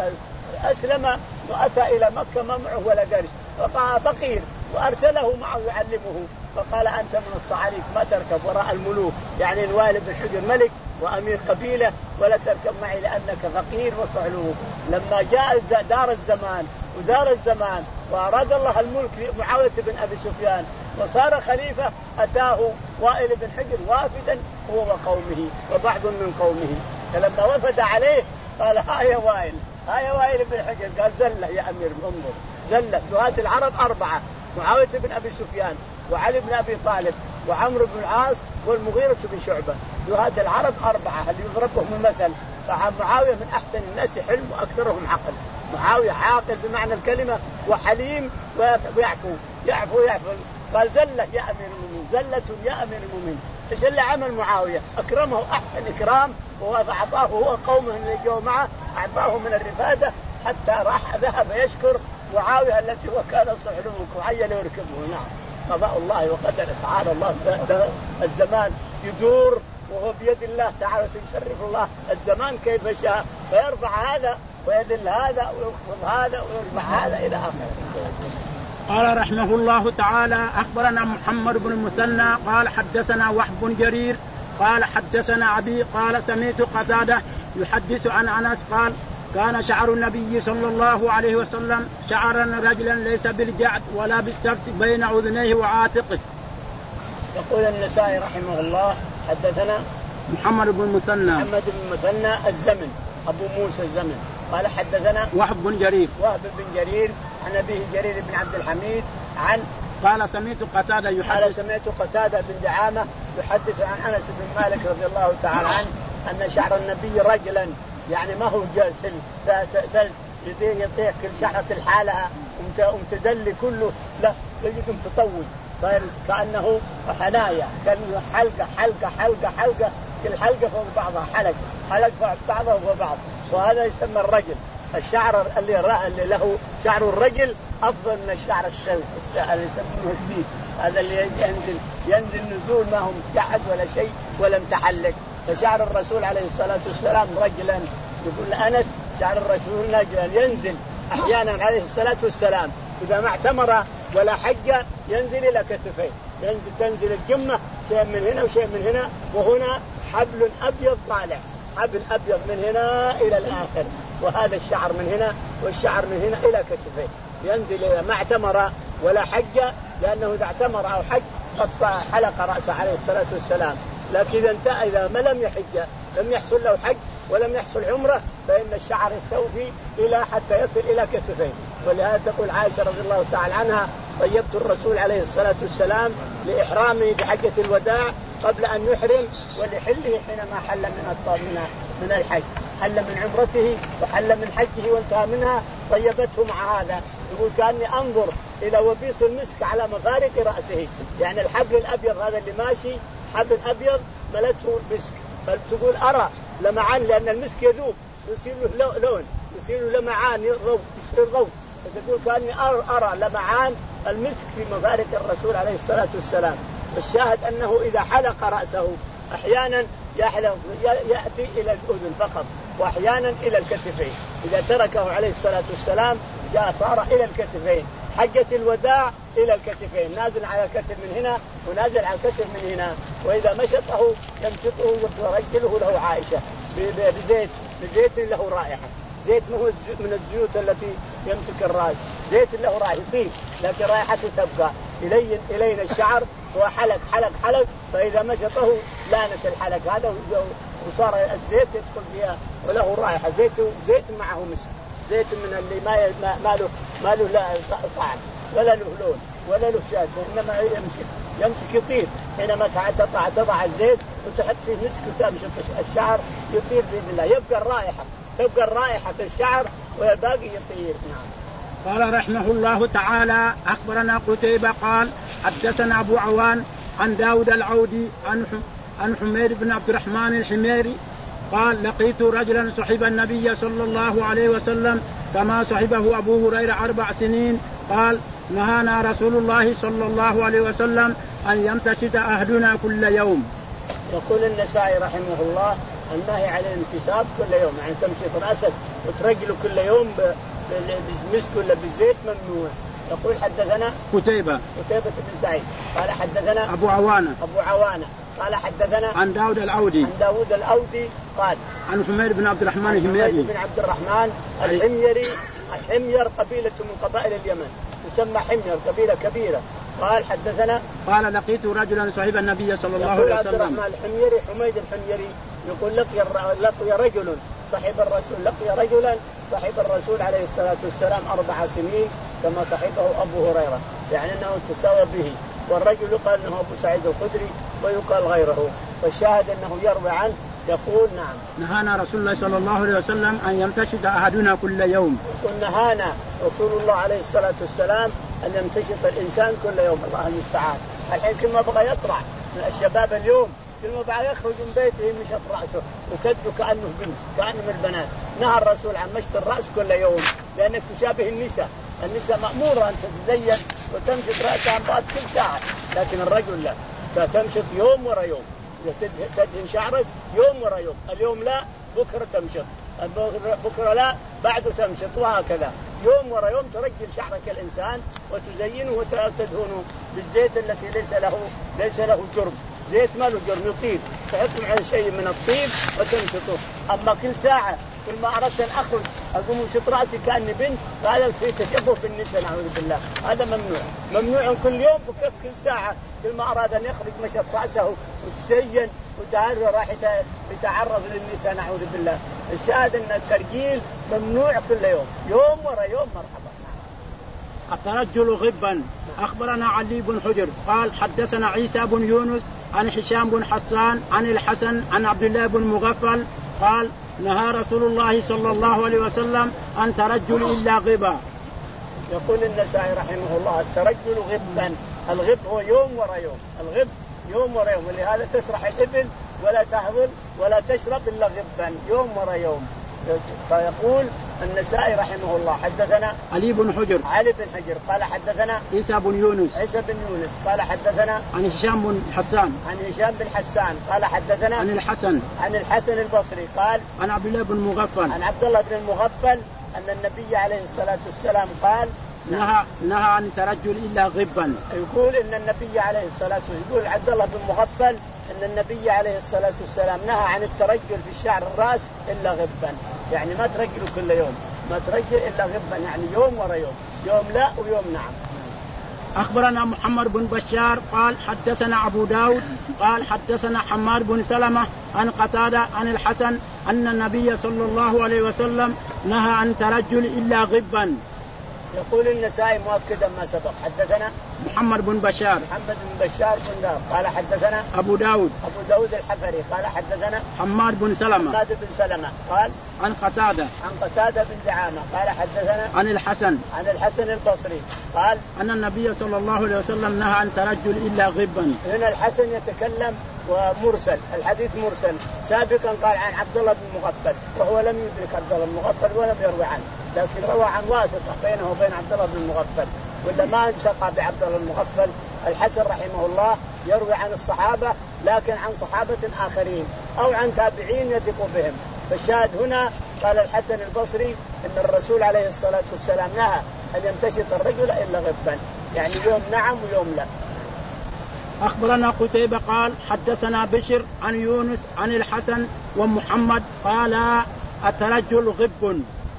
أسلم وأتى إلى مكة ما معه ولا قرش، فقال فقير وأرسله معه يعلمه، فقال أنت من الصعاليك ما تركب وراء الملوك، يعني الوائل بن حجر ملك وأمير قبيلة ولا تركب معي لأنك فقير وصعلوك. لما جاء دار الزمان ودار الزمان وأراد الله الملك لمعاوية بن أبي سفيان وصار خليفة أتاه وائل بن حجر وافدا هو وقومه وبعض من قومه، فلما وفد عليه قال ها يا وائل ها يا وائل بن حجر، قال زلة يا أمير انظر زلة دهاة العرب أربعة معاوية بن أبي سفيان وعلي بن أبي طالب وعمرو بن العاص والمغيرة بن شعبة. وهذا العرب أربعة اللي يضربهم المثل. فمعاوية من أحسن الناس حلم وأكثرهم عقل. معاوية عاقل بمعنى الكلمة وحليم ويعفو يعفو يعفو. قال زلة يا أمير المؤمنين، زلة يا أمير المؤمنين. إيش اللي عمل معاوية؟ أكرمه أحسن إكرام، وأعطاه هو قومه اللي جو معه أعطاه من الرفادة حتى راح ذهب يشكر معاوية التي هو كان صعلوك وعيل يركبه. نعم قضاء الله وقدره تعالى الله. الزمان يدور وهو بيد الله تعالى، تشرف الله الزمان كيف شاء، فيرفع هذا ويذل هذا ويخفض هذا ويرفع هذا إلى آخره. قال رحمه الله تعالى: أخبرنا محمد بن المثنى قال حدثنا وهب بن جرير قال حدثنا أبي قال سمعت قتادة يحدث عن أنس قال: كان شعر النبي صلى الله عليه وسلم شعرا رجلا ليس بالجعد ولا بالسبت بين أذنيه وعاتقه. يقول النسائي رحمه الله: حدثنا محمد بن المثنى محمد بن المثنى الزمن أبو موسى الزمن قال حدثنا وهب بن جرير وهب بن جرير عن أبيه جرير بن عبد الحميد عن قال سمعت قتادة يحدث قال سمعت قتادة بن دعامة يحدث عن أنس بن مالك رضي الله تعالى عنه أن شعر النبي رجلا، يعني ما هو جالس سل يطيح كل شعرة الحالة ومتدلي كله، لا يجد متطول صار كأنه حنايا، كأنه حلقة حلقة حلقة حلقة كل حلقة فوق بعضها حلقة حلقة فوق بعضها فوق بعض. وهذا يسمى الرجل. الشعر اللي, اللي له شعر الرجل أفضل من الشعر السلف اللي يسمونه السيف، هذا اللي ينزل ينزل نزول ما هو متجعد ولا شيء ولا متحلق. فشعر الرسول عليه الصلاة والسلام رجلا. يقول أنس شعر الرسول رجلا ينزل أحيانا عليه الصلاة والسلام إذا ما اعتمر ولا حج ينزل إلى كتفيه، ينزل تنزل الجمة شيء من هنا وشيء من هنا، وهنا حبل أبيض طالع، حبل أبيض من هنا إلى الآخر، وهذا الشعر من هنا والشعر من هنا إلى كتفيه. ينزل إذا ما اعتمر ولا حج، لأنه إذا اعتمر أو حج قص حلق رأسه عليه الصلاة والسلام. لكن إذا انتهى إذا ما لم يحج لم يحصل له حج ولم يحصل عمره فإن الشعر يستوفي إلى حتى يصل إلى كتفيه. ولهذا تقول عائشة رضي الله تعالى عنها: طيبت الرسول عليه الصلاة والسلام لإحرامه بحجة الوداع قبل أن يحرم ولحله حينما حل من من الحج، حل من عمرته وحل من حجه وانتهى منها، طيبته مع هذا. يقول كأني أنظر إلى وبيص المسك على مفارق رأسه، يعني الحبل الأبيض هذا اللي ماشي حبل أبيض ملته المسك، فتقول أرى لمعان لأن المسك يذوب يصير له لون يصير له لمعان يضوء يصير ضوء، فتقول كأني أرى, أرى لمعان المسك في مفارق الرسول عليه الصلاة والسلام. الشاهد أنه إذا حلق رأسه أحيانا يحلق يأتي إلى الأذن فقط وأحيانا إلى الكتفين، إذا تركه عليه الصلاة والسلام جاء صار إلى الكتفين، حجة الوداع إلى الكتفين، نازل على الكتف من هنا ونازل على الكتف من هنا. وإذا مشطه يمشطه ويرجله له عائشة بزيت بزيت له رائحة، زيت مو من الزيوت التي يمسك الرأس، زيت له رائحة يطيب لكن رائحته تبقى إلين إلين الشعر وحلق حلق حلق، فإذا مشطه لانت الحلق هذا وصار الزيت يدخل فيها وله رائحة، زيت زيت معه مسك، زيت من اللي ما ما له ما له لا طعم ولا له لون ولا له شاد، إنما يمسك يمسك يطير حينما تضع تضع الزيت وتحط فيه مسك وتمشط الشعر يطير بإذن الله، يبقى الرائحة تبقى الرائحة في الشعر والباقي يطير. نعم. قال رحمه الله تعالى: أخبرنا قتيبة قال حدثنا أبو عوان عن داود العودي عن عن حمير بن عبد الرحمن الحميري قال: لقيت رجلا صحب النبي صلى الله عليه وسلم كما صحبه أبو هريرة أربع سنين. قال: نهانا رسول الله صلى الله عليه وسلم أن يمتشط أحدنا كل يوم. يقول النسائي رحمه الله: النهي عن الانتشاط كل يوم، يعني تمشط رأسك وترجله كل يوم بالمسك ولا بالزيت ممنوع. يقول حدثنا قتيبة قتيبة بن سعيد قال حدثنا أبو عوانة أبو عوانة قال حدثنا عن داود العودي عن داود العودي قال عن حمير بن عبد الرحمن الحميري بن عبد الرحمن الحميري. الحمير قبيلة من قبائل اليمن تسمى حمير، قبيلة كبيرة. قال حدثنا قال: لقيت رجلا صحب النبي صلى الله عليه وسلم. عبد الرحمن الحميري حميد الحميري يقول: لقي لقي رجل صحب الرسول لقي رجلا صحب الرسول عليه الصلاة والسلام أربع سنين كما صحبه أبو هريرة، يعني أنه تساوى به والرجل يقال انه ابو سعيد الخدري ويقال غيره، والشاهد انه يروي عنه يقول نعم نهانا رسول الله صلى الله عليه وسلم ان يمتشط احدنا كل يوم. يقول نهانا رسول الله عليه الصلاه والسلام ان يمتشط الانسان كل يوم. الله المستعان. الحين كل ما بغى يطلع من الشباب اليوم كل ما بغى يخرج من بيته يمشط راسه وكده كانه بنت كانه من البنات. نهى الرسول عن مشط الراس كل يوم لانك تشابه النساء. النساء ماموره ان تتزين وتمشط راسها بعد كل ساعه، لكن الرجل لا، فتمشط يوم ورا يوم، تدهن شعرك يوم ورا يوم، اليوم لا بكره تمشط، بكره لا بعده تمشط، وهكذا يوم ورا يوم ترجل شعرك الانسان وتزينه وتدهنه بالزيت التي ليس له ليس له جرم، زيت ما له جرم يطيب، تحط على شيء من الطيب وتمشطه. اما كل ساعه كل ما اردت ان اخرج اقوم امشط راسي كاني بنت، فهذا في تشبه بالنساء نعوذ بالله، هذا ممنوع. ممنوع كل يوم بكف كل ساعه كل ما اراد ان يخرج مشط راسه وتزين وتعرض راح يتعرض للنساء نعوذ بالله. الشاهد ان الترجيل ممنوع كل يوم، يوم ورا يوم. مرحبا. الترجل غبا. اخبرنا علي بن حجر قال حدثنا عيسى بن يونس عن هشام بن حسان عن الحسن عن عبد الله بن مغفل قال نهى رسول الله صلى الله عليه وسلم عن ترجل الا غبا. يقول النسائي رحمه الله الترجل غبا. الغب هو يوم ورا يوم، الغب يوم ورا يوم، ولهذا تسرح الإبل ولا تهضل ولا تشرب إلا غبا يوم ورا يوم. فيقول النسائي رحمه الله حدثنا علي بن حجر علي بن حجر قال حدثنا عيسى بن يونس عيسى بن يونس قال حدثنا عن هشام بن حسان عن هشام بن حسان قال حدثنا عن الحسن عن الحسن البصري قال عن عبد الله بن مغفل عن عبد الله بن المغفل أن النبي عليه الصلاة والسلام قال نهى نهى عن الترجل إلا غبا. يقول إن النبي عليه الصلاة والسلام يقول عبد الله بن مغفل أن النبي عليه الصلاة والسلام نهى عن الترجل في الشعر الرأس إلا غبا، يعني ما ترجله كل يوم، ما ترجل إلا غبا، يعني يوم ورا يوم، يوم لا ويوم نعم. أخبرنا محمد بن بشار قال حدثنا أبو داود قال حدثنا حماد بن سلمة عن قتادة عن الحسن أن النبي صلى الله عليه وسلم نهى عن ترجل إلا غبا. يقول النسائي مؤكدا ما سبق حدثنا محمد بن بشار محمد بن بشار بن داود قال حدثنا أبو داود أبو داود الحفري قال حدثنا حماد بن سلمة حماد بن سلمة قال عن قتادة عن قتادة بن دعامة قال حدثنا عن الحسن عن الحسن البصري قال أن النبي صلى الله عليه وسلم نهى عن ترجل إلا غبا. هنا الحسن يتكلم ومرسل، الحديث مرسل. سابقا قال عن عبد الله بن مغفل وهو لم يدرك عبد الله بن مغفل ولم يروي عنه، لكن روى عن واسطة بينه وبين عبد الله بن مغفل، ولا ما التقى بعبد الله بن مغفل. الحسن رحمه الله يروي عن الصحابة لكن عن صحابة آخرين أو عن تابعين يثق بهم. فالشاهد هنا قال الحسن البصري إن الرسول عليه الصلاة والسلام نهى أن يمتشط الرجل إلا غبا، يعني يوم نعم ويوم لا. أخبرنا قتيبة قال حدثنا بشر عن يونس عن الحسن ومحمد قال الترجل غب.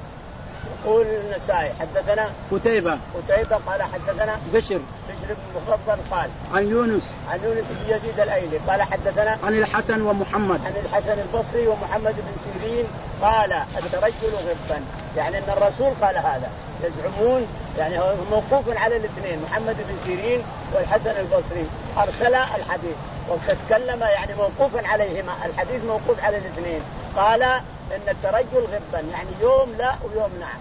يقول النسائي حدثنا قتيبة قتيبة قال حدثنا بشر بشر بن مفضل قال عن يونس عن يونس بن يزيد الأيلي قال حدثنا عن الحسن ومحمد عن الحسن البصري ومحمد بن سيرين قال الترجل غبا، يعني أن الرسول قال هذا. يزعمون يعني هو موقوف على الاثنين، محمد بن سيرين والحسن البصري أرسلا الحديث وتكلم يعني موقوفا عليهما، الحديث موقوف على الاثنين. قال إن الترجل غبا يعني يوم لا ويوم نعم.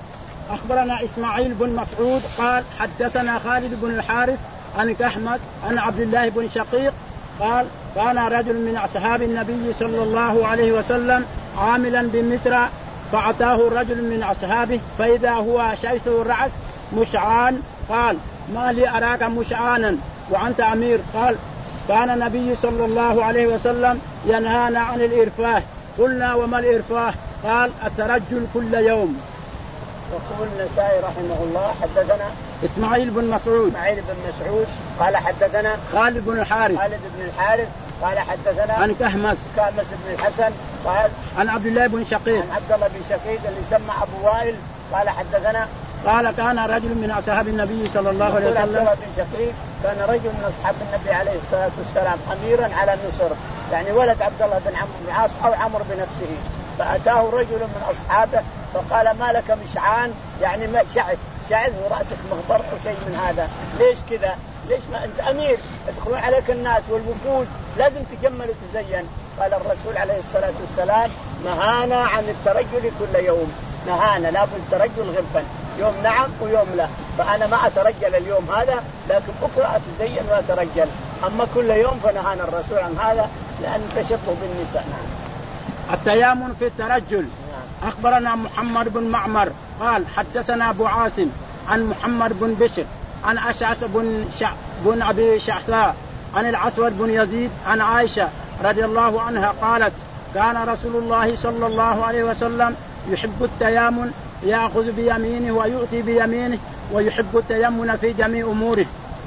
أخبرنا إسماعيل بن مسعود قال حدثنا خالد بن الحارث عن كحمس عن عبد الله بن شقيق قال كان رجل من أصحاب النبي صلى الله عليه وسلم عاملا بمصر، فأتاه رجل من أصحابه فإذا هو شيث الرأس مشعان، قال ما لي أراك مشعانا وأنت أمير؟ قال كان النبي صلى الله عليه وسلم ينهانا عن الإرفاه. قلنا وما الإرفاه؟ قال الترجل كل يوم. يقول النسائي رحمه الله حدثنا إسماعيل بن مسعود إسماعيل بن مسعود قال حدثنا خالد بن الحارث خالد بن الحارث قال حدثنا عن كهمس كهمس بن الحسن قال عن عبد الله بن شقيق عن عبد الله بن شقيق اللي سمى أبو وائل قال حدثنا قال كان رجل من أصحاب النبي صلى الله عليه وسلم. عبد الله بن شقيق كان رجل من أصحاب النبي عليه الصلاة والسلام أميرا على مصر، يعني ولد عبد الله بن عمرو بن عاص أو عمرو بنفسه. فأتاه رجل من أصحابه فقال ما لك مشعان، يعني ما شعث شعث ورأسك مغبر أو شيء من هذا، ليش كذا؟ ليش ما أنت أمير يدخلون عليك الناس والوفود لازم تجمل وتزين. قال الرسول عليه الصلاة والسلام نهانا عن الترجل كل يوم، نهانا لا بالترجل غرفا، يوم نعم ويوم لا، فأنا ما أترجل اليوم هذا لكن بكرة أتزين وأترجل، أما كل يوم فنهانا الرسول عن هذا لأن تشبه بالنساء. نعم. التيامن في الترجل. نعم. أخبرنا محمد بن معمر قال حدثنا أبو عاصم عن محمد بن بشر عن أشعث بن, شع... بن أبي شعثاء عن الأسود بن يزيد عن عائشة رضي الله عنها قالت كان رسول الله صلى الله عليه وسلم يحب التيامن، يأخذ بيمينه ويؤتي بيمينه، ويحب التيمن في جميع أموره.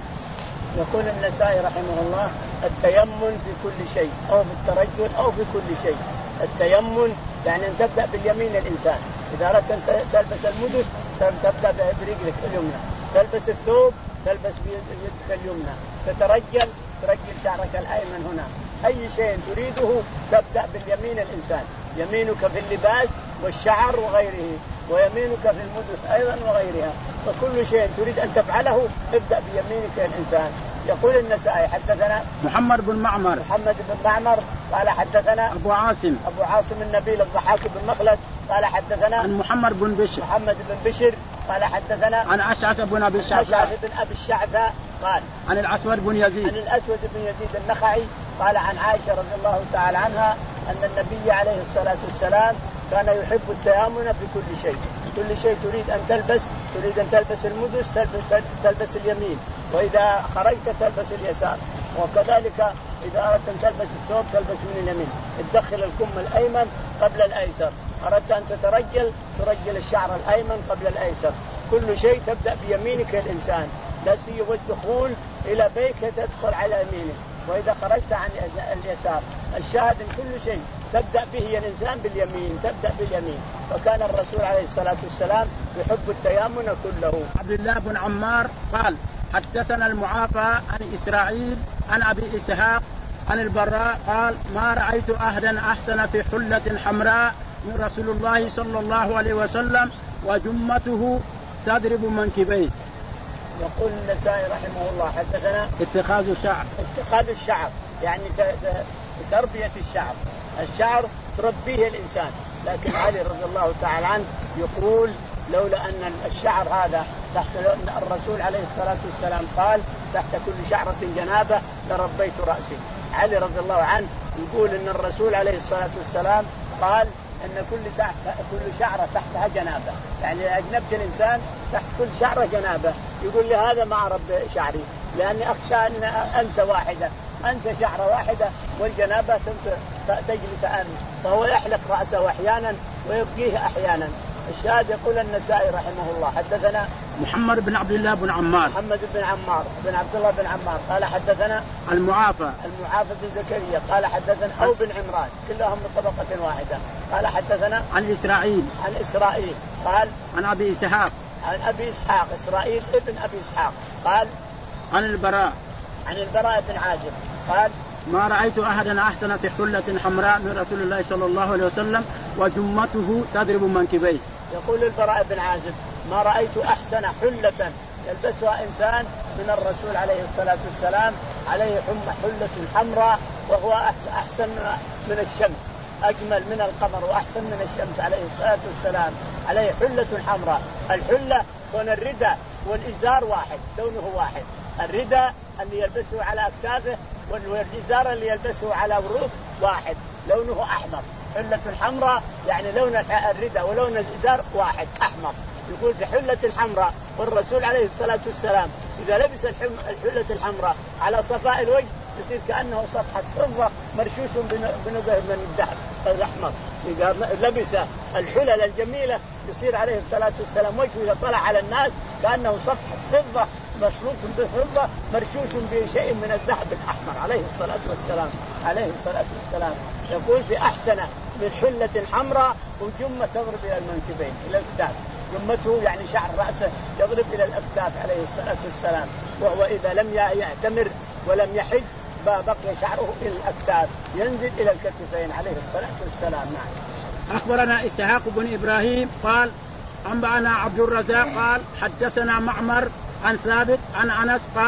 يقول النسائي رحمه الله التيمن في كل شيء أو في الترجل أو في كل شيء. التيمن يعني أن تبدأ باليمين الإنسان، إذا أردت أن تلبس المدس تبدأ برجلك اليمنى، تلبس الثوب تلبس بيدك اليمنى، تترجل ترجل شعرك الأيمن هنا، أي شيء تريده تبدأ باليمين الإنسان، يمينك في اللباس والشعر وغيره، ويمينك في المدس أيضا وغيرها، فكل شيء تريد أن تفعله ابدأ بيمينك الإنسان. يقول النسائي حدثنا محمد بن معمر محمد بن معمر قال حدثنا أبو عاصم أبو عاصم النبيل الضحاك بن مخلد قال حدثنا عن محمد بن بشر محمد بن بشر قال حدثنا عن أشعث بن أبي الشعثاء أشعث بن أبي الشعثاء قال عن الأسود بن يزيد عن الأسود بن يزيد النخعي قال عن عائشة رضي الله تعالى عنها أن النبي عليه الصلاة والسلام كان يحب التيامن في كل شيء، كل شيء تريد أن تلبس، تريد أن تلبس المدس تلبس, تلبس اليمين، وإذا خرجت تلبس اليسار، وكذلك إذا أردت أن تلبس الثوب تلبس من اليمين، تدخل الكم الأيمن قبل الأيسر، أردت أن تترجل ترجل الشعر الأيمن قبل الأيسر، كل شيء تبدأ بيمينك الإنسان، لا سيما الدخول إلى بيتك تدخل على يمينك، وإذا خرجت عن اليسار، الشاهد كل شيء تبدأ به الإنسان باليمين، تبدأ باليمين، وكان الرسول عليه الصلاة والسلام يحب التيامن كله. عبد الله بن عمار قال حدثنا المعافى عن إسرائيل عن أبي إسحاق عن البراء قال ما رأيت أحدا أحسن في حلة حمراء من رسول الله صلى الله عليه وسلم وجمته تضرب منكبيه. يقول النسائي رحمه الله حدثنا اتخاذ الشعر اتخاذ الشعر يعني تربية الشعر، الشعر تربيه الإنسان، لكن علي رضي الله تعالى عنه يقول لولا أن الشعر هذا تحت الرسول عليه الصلاة والسلام قال تحت كل شعرة جنابة لربيت رأسي. علي رضي الله عنه يقول أن الرسول عليه الصلاة والسلام قال أن كل تحت كل شعرة تحتها جنابة، يعني أجنبت الإنسان تحت كل شعرة جنابة، يقول لي هذا ما رب شعري لأني أخشى أن أنسى واحدة، أنسى شعرة واحدة والجنابة تجلس عنه، فهو يحلق رأسه أحيانا ويبقيه أحيانا. الشاهد يقول النسائي رحمه الله حدثنا محمد بن عبد الله بن عمار محمد بن عمار بن عبد الله بن عمار قال حدثنا المعافى المعافى بن زكريا قال حدثنا أو بن عمران كلهم من طبقة واحدة قال حدثنا عن إسرائيل عن إسرائيل قال عن أبي إسحاق عن أبي إسحاق إسرائيل ابن أبي إسحاق قال عن البراء عن البراء بن عازب قال ما رأيت أحدا أحسن في حلة حمراء من رسول الله صلى الله عليه وسلم وجمته تضرب منكبيه. يقول البراء بن عازب ما رأيت أحسن حلة يلبسها إنسان من الرسول عليه الصلاة والسلام، عليه حلة حمراء وهو أحسن من الشمس، أجمل من القمر وأحسن من الشمس عليه الصلاة والسلام، عليه حلة حمراء. الحلة كون الرداء والإزار واحد لونه واحد، الرداء اللي يلبسه على أكتافه والإزار اللي يلبسه على ورود واحد لونه أحمر. حلة الحمراء يعني لون الرداء ولون الإزار واحد أحمر. يقول في حلة الحمراء، والرسول عليه الصلاة والسلام إذا لبس الحلة الحمراء على صفاء الوجه يصير كأنه صفحة فضة مرشوش بنقه من الذهب الأحمر. إذا لبس الحلل الجميلة يصير عليه الصلاة والسلام وجهه إذا طلع على الناس كأنه صفحة فضة مشروط بفضة مرشوش بشيء من الذهب الأحمر عليه الصلاة والسلام عليه الصلاة والسلام. يقول في أحسن من حلة حمراء وجمة تضرب إلى المنكبين إلى الأكتاف، جمته يعني شعر رأسه يضرب إلى الأكتاف عليه الصلاة والسلام، وهو إذا لم يعتمر ولم يحج بقي شعره إلى الأكتاف ينزل إلى الكتفين عليه الصلاة والسلام. نعم. أخبرنا إسحاق بن إبراهيم قال أنبأنا عبد الرزاق قال حدثنا معمر عن ثابت عن أنس قال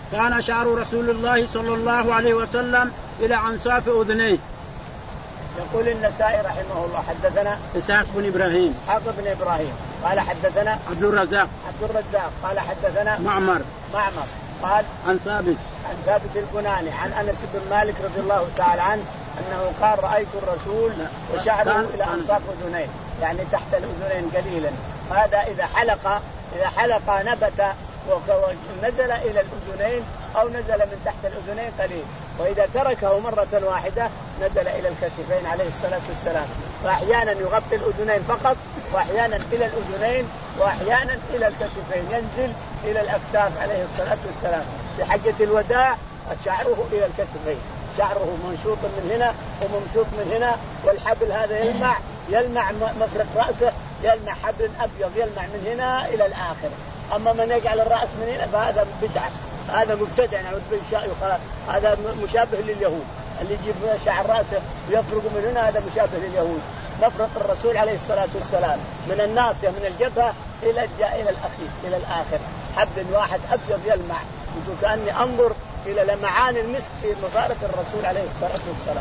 كان شعر رسول الله صلى الله عليه وسلم إلى أنصاف أذنيه. يقول النسائي رحمه الله حدثنا إسحاق بن إبراهيم إسحاق بن إبراهيم قال حدثنا عبد الرزاق عبد الرزاق قال حدثنا معمر معمر قال عن ثابت عن ثابت البناني عن أنس بن مالك رضي الله تعالى عنه أنه قال رأيت الرسول وشعره إلى أنصاف أذنيه يعني تحت الأذنين قليلا. هذا إذا حلق إذا حلق نبت ونزل إلى الأذنين أو نزل من تحت الأذنين قليل، وإذا تركه مرة واحدة نزل إلى الكتفين عليه الصلاة والسلام. فأحيانا يغطي الأذنين فقط وأحيانا إلى الأذنين وأحيانا إلى الكتفين ينزل إلى الأكتاف عليه الصلاة والسلام. في حجة الوداع شعره إلى الكتفين، شعره منشوط من هنا وممشوط من هنا، والحبل هذا يلمع يلمع مفرق رأسه يلمع حبل أبيض يلمع من هنا إلى الآخر. أما من يجعل الرأس من هنا فهذا بدعة، هذا مبتدع. هذا مشابه لليهود اللي يجيب شعر رأسه ويفرق من هنا، هذا مشابه لليهود. مفرق الرسول عليه الصلاة والسلام من الناصية من الجبهة إلى إلى الأخير إلى الآخر حبل واحد أبيض يلمع، كأني أنظر إلى لمعان المسك في مفارق الرسول عليه الصلاة والسلام.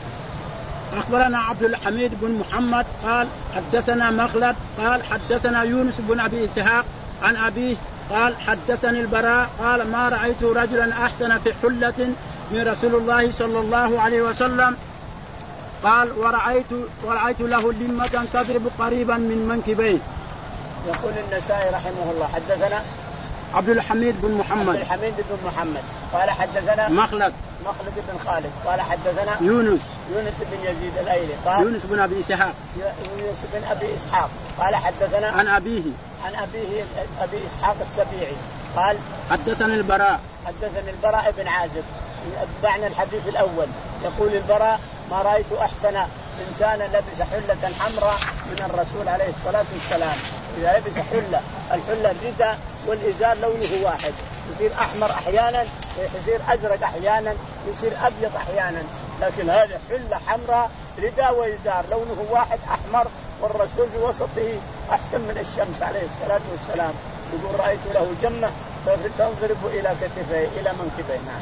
أخبرنا عبد الحميد بن محمد قال حدثنا مخلد قال حدثنا يونس بن أبي إسحاق عن أبيه قال حدثني البراء قال ما رأيت رجلا أحسن في حلة من رسول الله صلى الله عليه وسلم قال ورأيت, ورأيت له لمة تضرب قريبا من منكبيه. يقول النسائي رحمه الله حدثنا عبد الحميد بن محمد عبد الحميد بن محمد قال حدثنا مخلد مخلد بن خالد قال حدثنا يونس يونس بن يزيد الأيلي قال يونس بن أبي إسحاق يونس بن أبي إسحاق قال حدثنا عن أبيه عن أبيه أبي إسحاق السبيعي قال حدثني البراء حدثني البراء بن عازب بعنا الحديث الأول. يقول البراء ما رأيت أحسن إنسانا لبس حلة حمراء من الرسول عليه الصلاة والسلام. إذا لبس حلة الحلة الرداء والإزار لونه واحد، يصير أحمر أحيانا يصير أزرق أحيانا يصير أبيض أحيانا، لكن هذا حلة حمراء رداء وإزار لونه واحد أحمر، والرسول في وسطه أحسن من الشمس عليه الصلاة والسلام. يقول رأيت له جمة تنضرب إلى كتفيه إلى منكبيه. نعم.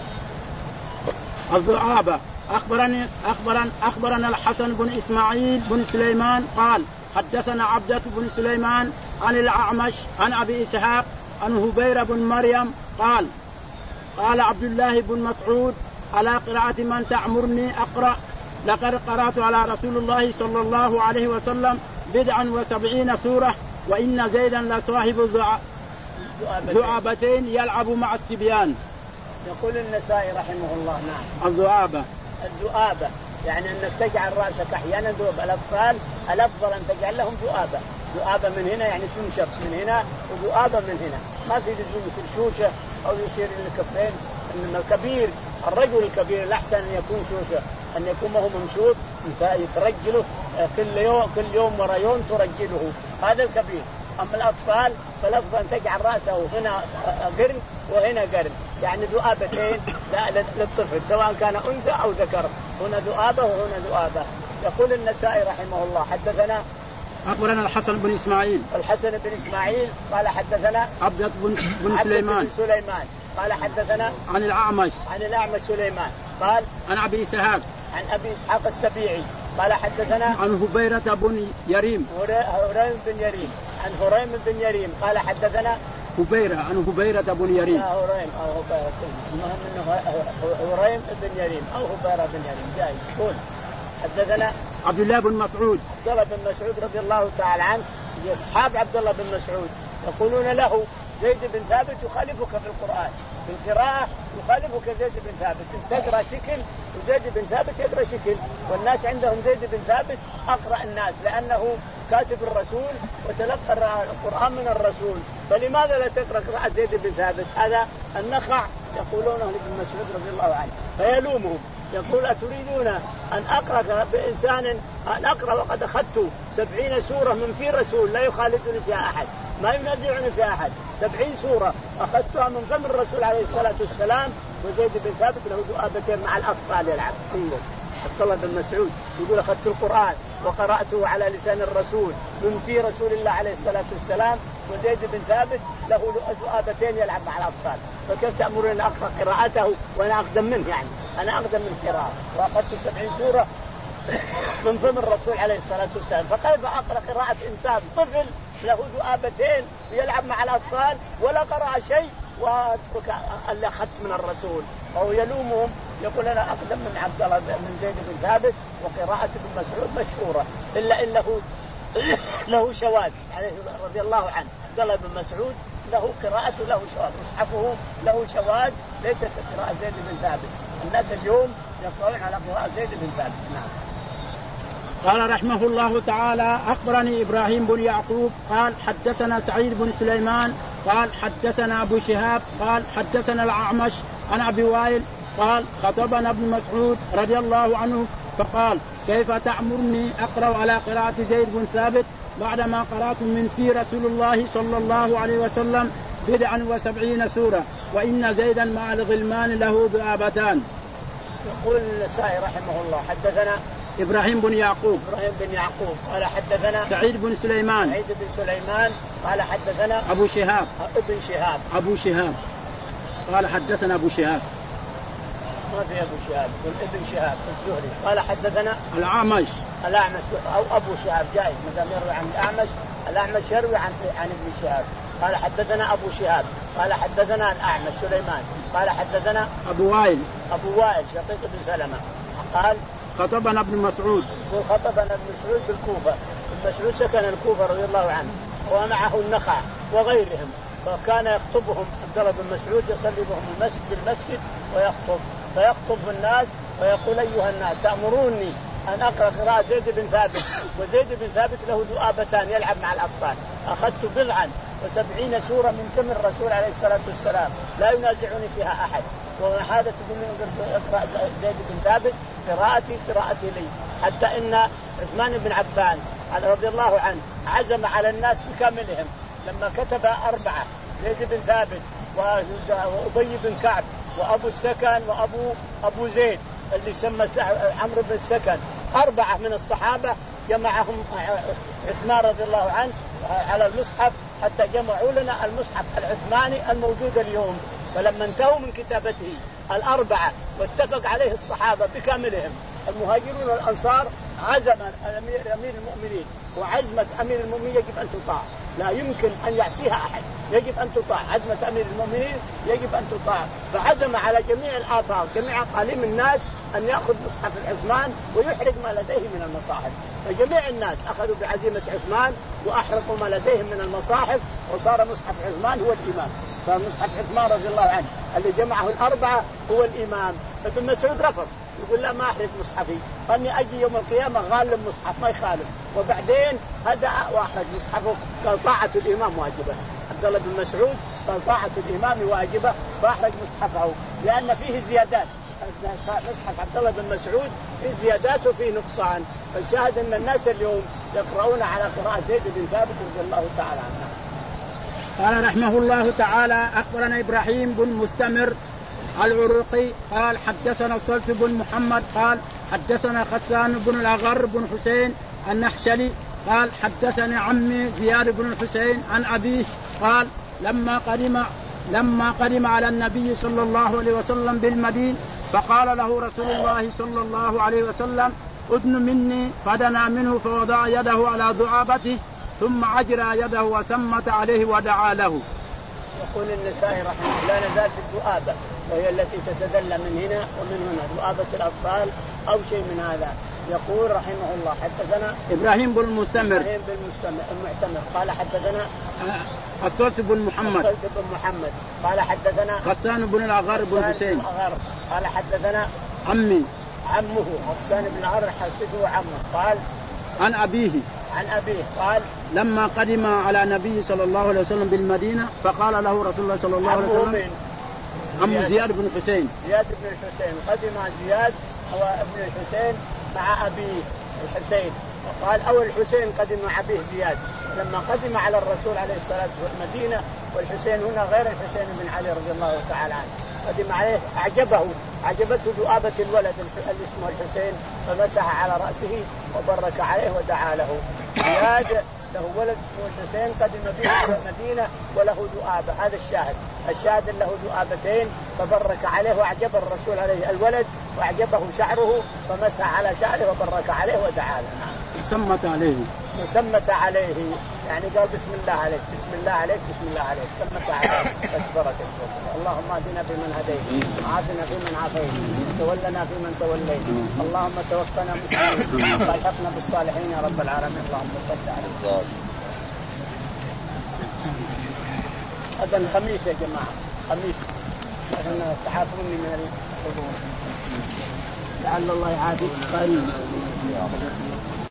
الضعابة أخبرني أخبرن أخبرنا الحسن بن إسماعيل بن سليمان قال حدثنا عبدة بن سليمان عن الأعمش عن أبي إسحاق عن هبير بن مريم قال قال عبد الله بن مسعود على قراءة من تعمرني أقرأ لقد قرأت على رسول الله صلى الله عليه وسلم بدعا وسبعين سورة وإن زيدا لصاحب ذعابتين يلعب مع الصبيان. يقول النسائي رحمه الله نعم. الذعابة الذؤابة يعني أنك تجعل رأسك أحيانا ذؤب. الأطفال الأفضل أن تجعل لهم ذؤابة. ذؤابة من هنا يعني تنشف من هنا وذؤابة من هنا، ما في لزوم يصير شوشة أو يصير الكفين. إنما الكبير الرجل الكبير الأحسن أن يكون شوشة، أن يكون ما هو ممشوط يترجله كل يوم كل يوم ورا يوم ترجله، هذا الكبير. أما الأطفال فالأفضل أن تجعل رأسه هنا قرن وهنا قرن، يعني ذؤابتين للطفل سواء كان أنثى أو ذكر، هنا ذؤابة وهنا ذؤابة. يقول النسائي رحمه الله حدثنا أخبرنا الحسن بن إسماعيل الحسن بن إسماعيل قال حدثنا عبدة بن, بن سليمان سليمان قال حدثنا عن الأعمش عن الأعمش سليمان قال عن أبي إسحاق عن أبي إسحاق السبيعي قال حدثنا عن هبيرة بن يريم هريم بن يريم عن هريم بن يريم قال حدثنا هبيرة عن هبيرة بن يريم هريم أو هبيرة المهم أنه هريم بن يريم أو هبيرة بن يريم جاي. يقول حدثنا عبد الله بن مسعود عبد الله بن مسعود رضي الله تعالى عنه أصحاب عبد الله بن مسعود يقولون له زيد بن ثابت يخالفك في القرآن في القراءة يخالفك زيد بن ثابت، تقرأ شكل وزيد بن ثابت يقرأ شكل، والناس عندهم زيد بن ثابت أقرأ الناس لأنه كاتب الرسول وتلقى القرآن من الرسول، فلماذا لا تقرأ قراءة زيد بن ثابت؟ هذا النخع يقولونه لابن مسعود رضي الله عنه فيلومهم يقول أتريدون أن أقرأ بإنسان أن أقرأ وقد أخذت سبعين سورة من في رسول لا يخالفني فيها أحد ما ينازعني فيها أحد، سبعين سورة أخذتها من فم الرسول عليه الصلاة والسلام، وزيد بن ثابت له ذؤابتين مع الأطفال يلعب. انظر عبد الله بن مسعود يقول أخذت القرآن وقرأته على لسان الرسول من في رسول الله عليه الصلاة والسلام. وزيد بن ثابت له ذؤابتين يلعب مع الأطفال، فكيف تأمرون أن أقرأ قراءته وأنا أقدم منه؟ يعني أنا أقدم من قراءة وأخذت سبعين سورة من فم الرسول عليه الصلاة والسلام، فكيف أقرأ قراءة إنسان طفل له ذؤابتين يلعب مع الأطفال ولا قرأ شيء وأترك اللي أخذت من الرسول؟ أو يلومهم يقول أنا أقدم من عبد الله من زيد بن ثابت، وقراءة ابن مسعود مشهورة إلا إنه له شواذ يعني رضي الله عنه. عبد الله بن مسعود له قراءته له شواذ، مصحفه له شواذ ليست قراءة زيد بن ثابت. الناس اليوم يقرؤون على قراءة زيد بن ثابت. نعم. قال رحمه الله تعالى: أخبرني إبراهيم بن يعقوب قال حدثنا سعيد بن سليمان قال حدثنا أبو شهاب قال حدثنا الأعمش عن أبي وائل قال خطبنا ابن مسعود رضي الله عنه فقال: كيف تأمرني أقرأ على قراءة زيد بن ثابت بعدما قرأت من في رسول الله صلى الله عليه وسلم بدعا وسبعين سورة وإن زيدا مع الغلمان له ذؤابتان. يقول النسائي رحمه الله: حدثنا إبراهيم بن يعقوب إبراهيم بن يعقوب قال حدثنا سعيد بن سليمان سعيد بن سليمان قال حدثنا أبو شهاب ابن شهاب أبو شهاب قال حدثنا أبو شهاب ما في أبو شهاب ابن شهاب الزهري قال حدثنا الأعمش الأعمش أو أبو شهاب جائز ما دام يروي عن الأعمش. الأعمش يروي عن عن ابن شهاب. قال حدثنا أبو شهاب قال حدثنا الأعمش سليمان قال حدثنا أبو وائل أبو وائل شقيق بن سلمة قال خطبنا ابن مسعود خطبنا ابن مسعود بالكوفة. ابن مسعود سكن الكوفة رضي الله عنه ومعه النخع وغيرهم، فكان يخطبهم. عبد الله بن مسعود يصلي بهم المسجد بالمسجد ويخطب، فيخطب الناس ويقول: أيها الناس تأمروني أن أقرأ قراءة زيد بن ثابت، وزيد بن ثابت له ذؤابتان يلعب مع الأطفال، أخذت بضعا وسبعين سورة من فم الرسول عليه الصلاة والسلام لا ينازعني فيها أحد، وهذا تقول اقرأ زيد بن ثابت قراءتي قراءتي لي. حتى إن عثمان بن عفان رضي الله عنه عزم على الناس بكاملهم لما كتب أربعة: زيد بن ثابت وأبي بن كعب وأبو السكن وأبو أبو زيد اللي سمى عمرو بن السكن، أربعة من الصحابة جمعهم عثمان رضي الله عنه على المصحف حتى جمعوا لنا المصحف العثماني الموجود اليوم. فلما انتهوا من كتابته الأربعة واتفق عليه الصحابة بكاملهم المهاجرون والأنصار، عزم أمير المؤمنين، وعزمة أمير المؤمنين يجب أن تطاع، لا يمكن أن يعصيها أحد، يجب أن تطاع. عزمة أمير المؤمنين يجب أن تطاع. فعزم على جميع الآفاق جميع أقاليم الناس أن يأخذ مصحف العثمان ويحرق ما لديه من المصاحف. فجميع الناس أخذوا بعزيمة عثمان وأحرقوا ما لديهم من المصاحف، وصار مصحف عثمان هو الإمام. فمصحف عثمان رضي الله عنه اللي جمعه الأربعة هو الإمام. فابن مسعود رفض، يقول: لا، ما أحرق مصحفي، أني أجي يوم القيامة غالب مصحف ما يخالف. وبعدين هدأ وأحرق مصحفه. قال: طاعة الإمام واجبة. عبد الله بن مسعود قال: طاعة الإمام واجبة، فأحرق مصحفه لأن فيه زيادات. مصحف عبد الله بن مسعود في زيادات وفي نقصان. فالشاهد أن الناس اليوم يقرؤون على قراءة زيد بن ثابت رضي الله تعالى عنه. قال رحمه الله تعالى: أخبرنا إبراهيم بن مستمر العروقي قال حدثنا صلت بن محمد قال حدثنا خسان بن الأغر بن حسين النحشلي قال حدثني عمي زياد بن الحسين عن أبيه قال لما قدم لما قدم على النبي صلى الله عليه وسلم بالمدينة فقال له رسول الله صلى الله عليه وسلم: أدن مني، فدنا منه فوضع يده على ذؤابته ثم أجرى يده وسمت عليه ودعا له. يقول النسائي رحمه الله: لا نزال في الذؤابة، وهي التي تتدلى من هنا ومن هنا، ذؤابة الأطفال أو شيء من هذا. يقول رحمه الله: حدثنا إبراهيم بن المستمر إبراهيم بن المعتمر قال حدثنا الصلت بن محمد الصلت بن محمد قال حدثنا غسان بن الأغر بن حسين قال حدثنا عمي عمه غسان بن الأغر حدثه عمه قال عن أبيه عن أبيه قال لما قدم على النبي صلى الله عليه وسلم بالمدينة فقال له رسول الله صلى الله عليه وسلم: عم زياد بن حسين زياد بن الحسين قدم زياد هو ابن الحسين مع أبيه الحسين، وقال أو الحسين قدم مع أبيه زياد. لما قدم على الرسول عليه الصلاة والسلام المدينة، والحسين هنا غير الحسين بن علي رضي الله تعالى عنه، قدم عليه أعجبه أعجبته ذؤابة الولد اللي اسمه الحسين فمسح على رأسه وبرك عليه ودعا له. زياد له ولد اسمه الحسين قدم به إلى المدينة وله ذؤابة. هذا الشاهد الشاهد له ذؤابتين فبرك عليه وأعجب الرسول عليه الولد وأعجبه شعره فمسح على شعره وبرك عليه ودعا له. سمت عليه سمت عليه يعني قال بسم الله عليك بسم الله عليك بسم الله عليك سمت عليه بس بركة. اللهم اهدنا فيمن هديت وعافنا فيمن عافيت وتولنا فيمن توليت اللهم توفنا مسلمين والحقنا بالصالحين يا رب العالمين. اللهم صل عليه. هذا الخميس يا جماعة خميس احنا تحافوني من الحضور لعل الله يعافيك قريب.